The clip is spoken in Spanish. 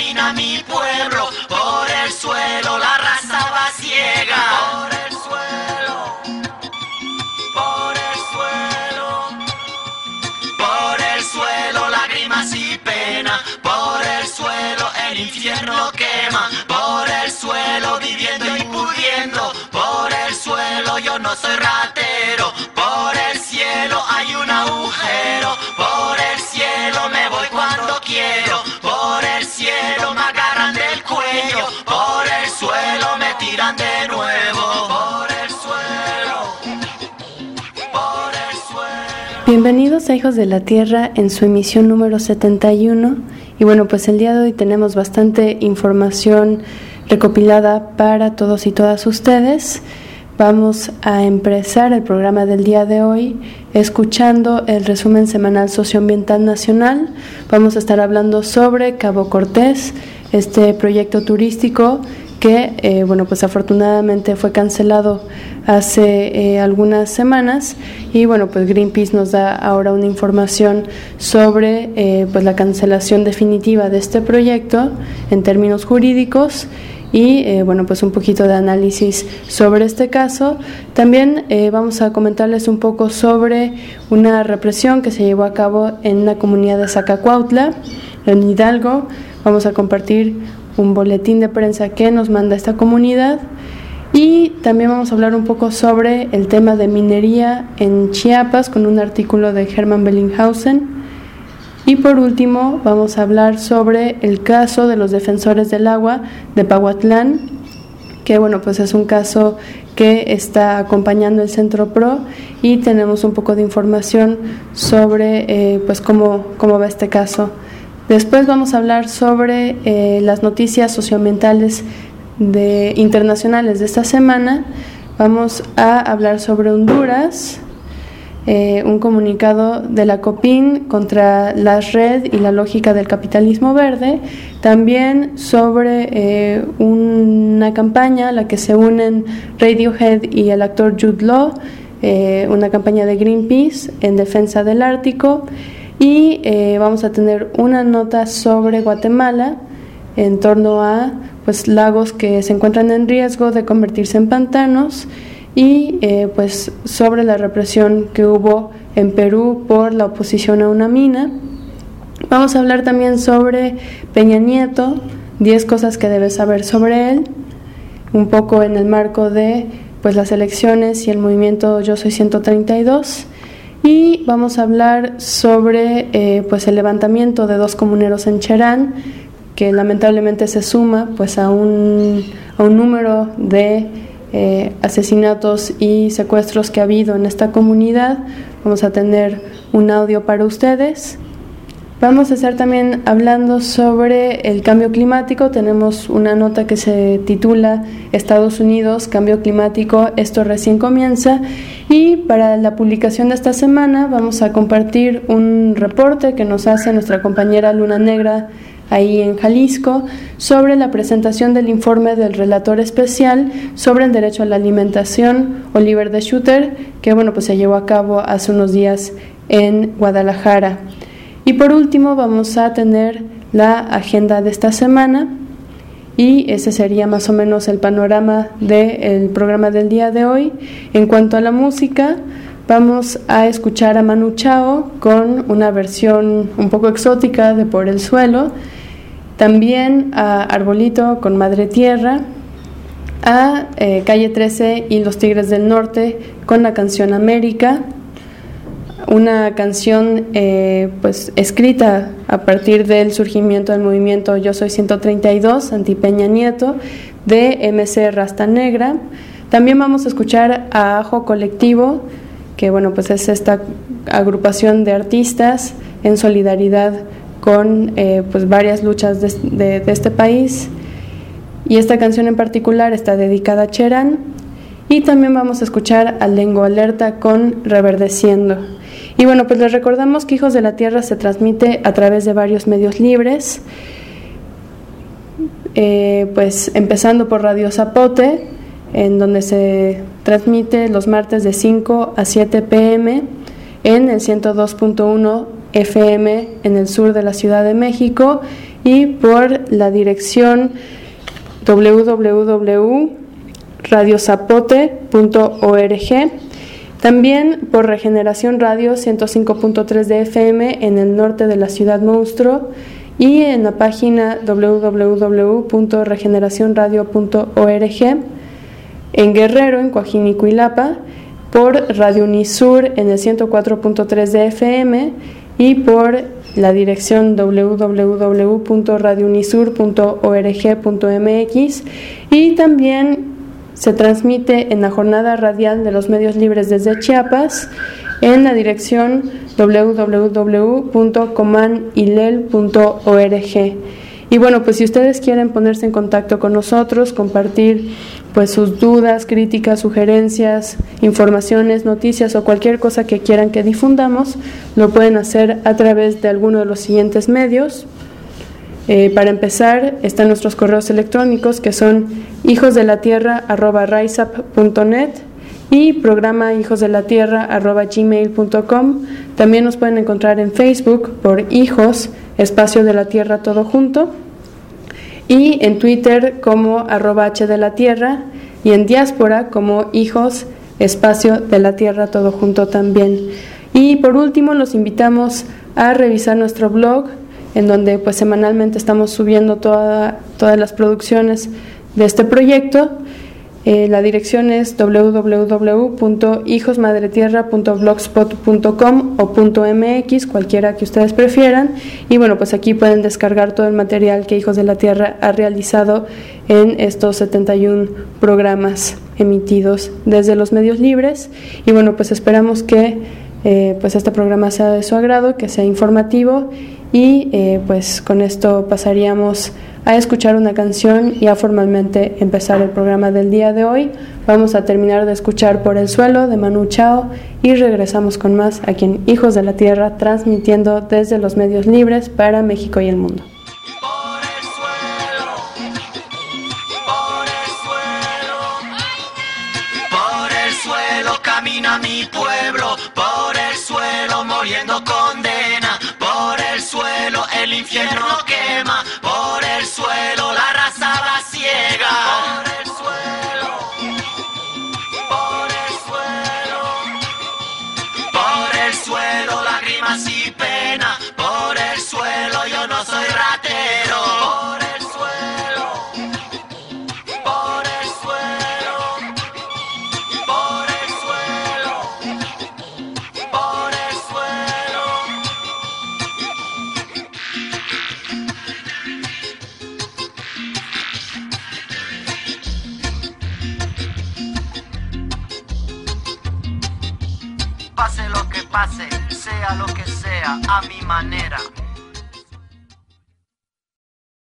camina mi pueblo, por el suelo la raza va ciega. Por el suelo, por el suelo, por el suelo lágrimas y pena, por el suelo el infierno quema, por el suelo viviendo y pudiendo, por el suelo yo no soy ratero, por el cielo hay un agujero, por el cielo me voy cuando quiero, por el cielo me agarran del cuello, por el suelo me tiran de nuevo, por el suelo, por el suelo. Bienvenidos a Hijos de la Tierra en su emisión número 71. Y bueno, pues el día de hoy tenemos bastante información recopilada para todos y todas ustedes. Vamos a empezar el programa del día de hoy escuchando el resumen semanal socioambiental nacional. Vamos a estar hablando sobre Cabo Cortés, este proyecto turístico que, pues afortunadamente fue cancelado hace algunas semanas y pues Greenpeace nos da ahora una información sobre pues la cancelación definitiva de este proyecto en términos jurídicos y pues un poquito de análisis sobre este caso. También vamos a comentarles un poco sobre una represión que se llevó a cabo en la comunidad de Zacacuautla, en Hidalgo. Vamos a compartir un boletín de prensa que nos manda esta comunidad y también vamos a hablar un poco sobre el tema de minería en Chiapas con un artículo de Hermann Bellinghausen. Y por último vamos a hablar sobre el caso de los defensores del agua de Pahuatlán, que pues es un caso que está acompañando el Centro PRO y tenemos un poco de información sobre pues cómo va este caso. Después vamos a hablar sobre las noticias socioambientales internacionales de esta semana. Vamos a hablar sobre Honduras, un comunicado de la COPIN contra la red y la lógica del capitalismo verde. También sobre una campaña a la que se unen Radiohead y el actor Jude Law, una campaña de Greenpeace en defensa del Ártico. Y vamos a tener una nota sobre Guatemala en torno a lagos que se encuentran en riesgo de convertirse en pantanos y sobre la represión que hubo en Perú por la oposición a una mina. Vamos a hablar también sobre Peña Nieto, 10 cosas que debes saber sobre él, un poco en el marco de las elecciones y el movimiento Yo Soy 132. Y vamos a hablar sobre el levantamiento de 2 comuneros en Cherán, que lamentablemente se suma a un número de asesinatos y secuestros que ha habido en esta comunidad. Vamos a tener un audio para ustedes. Vamos a estar también hablando sobre el cambio climático. Tenemos una nota que se titula Estados Unidos, cambio climático, esto recién comienza. Y para la publicación de esta semana vamos a compartir un reporte que nos hace nuestra compañera Luna Negra ahí en Jalisco sobre la presentación del informe del relator especial sobre el derecho a la alimentación, Oliver de Schutter, que se llevó a cabo hace unos días en Guadalajara. Y por último vamos a tener la agenda de esta semana y ese sería más o menos el panorama del programa del día de hoy. En cuanto a la música, vamos a escuchar a Manu Chao con una versión un poco exótica de Por el Suelo, también a Arbolito con Madre Tierra, a Calle 13 y Los Tigres del Norte con la canción América, una canción escrita a partir del surgimiento del movimiento Yo Soy 132, anti-Peña Nieto, de MC Rasta Negra. También vamos a escuchar a Ajo Colectivo, que es esta agrupación de artistas en solidaridad con varias luchas de este país. Y esta canción en particular está dedicada a Cherán. Y también vamos a escuchar a Lengo Alerta con Reverdeciendo. Y les recordamos que Hijos de la Tierra se transmite a través de varios medios libres, empezando por Radio Zapote, en donde se transmite los martes de 5 a 7 p.m. en el 102.1 FM en el sur de la Ciudad de México y por la dirección www.radiozapote.org. También por Regeneración Radio 105.3 de FM en el norte de la Ciudad Monstruo y en la página www.regeneracionradio.org. En Guerrero, en Coajín y Cuilapa, por Radio Unisur en el 104.3 de FM y por la dirección www.radiounisur.org.mx, y también se transmite en la jornada radial de los medios libres desde Chiapas en la dirección www.comanilel.org. Y bueno, pues si ustedes quieren ponerse en contacto con nosotros, compartir pues sus dudas, críticas, sugerencias, informaciones, noticias o cualquier cosa que quieran que difundamos, lo pueden hacer a través de alguno de los siguientes medios. Para empezar, están nuestros correos electrónicos, que son hijosdelatierra@riseup.net y programa hijosdelatierra@gmail.com. También nos pueden encontrar en Facebook por Hijos, Espacio de la Tierra todo junto, y en Twitter como @hdelatierra, y en Diáspora como Hijos, Espacio de la Tierra todo junto también. Y por último, los invitamos a revisar nuestro blog, en donde pues semanalmente estamos subiendo todas las producciones de este proyecto. La dirección es www.hijosmadretierra.blogspot.com o .mx, cualquiera que ustedes prefieran. Y bueno, pues aquí pueden descargar todo el material que Hijos de la Tierra ha realizado en estos 71 programas emitidos desde los medios libres. Y bueno, pues esperamos que pues este programa sea de su agrado, que sea informativo, y pues con esto pasaríamos a escuchar una canción y a formalmente empezar el programa del día de hoy. Vamos a terminar de escuchar Por el Suelo de Manu Chao y regresamos con más aquí en Hijos de la Tierra, transmitiendo desde los medios libres para México y el mundo. Camina mi pueblo, por el suelo muriendo condena, por el suelo el infierno quema, por el suelo la raza va ciega, por el suelo, por el suelo, por el suelo lágrimas y pena, por el suelo yo no soy ratero, por el suelo, por el suelo, por el suelo, por el suelo. Pase lo que pase, sea lo que sea, a mi manera.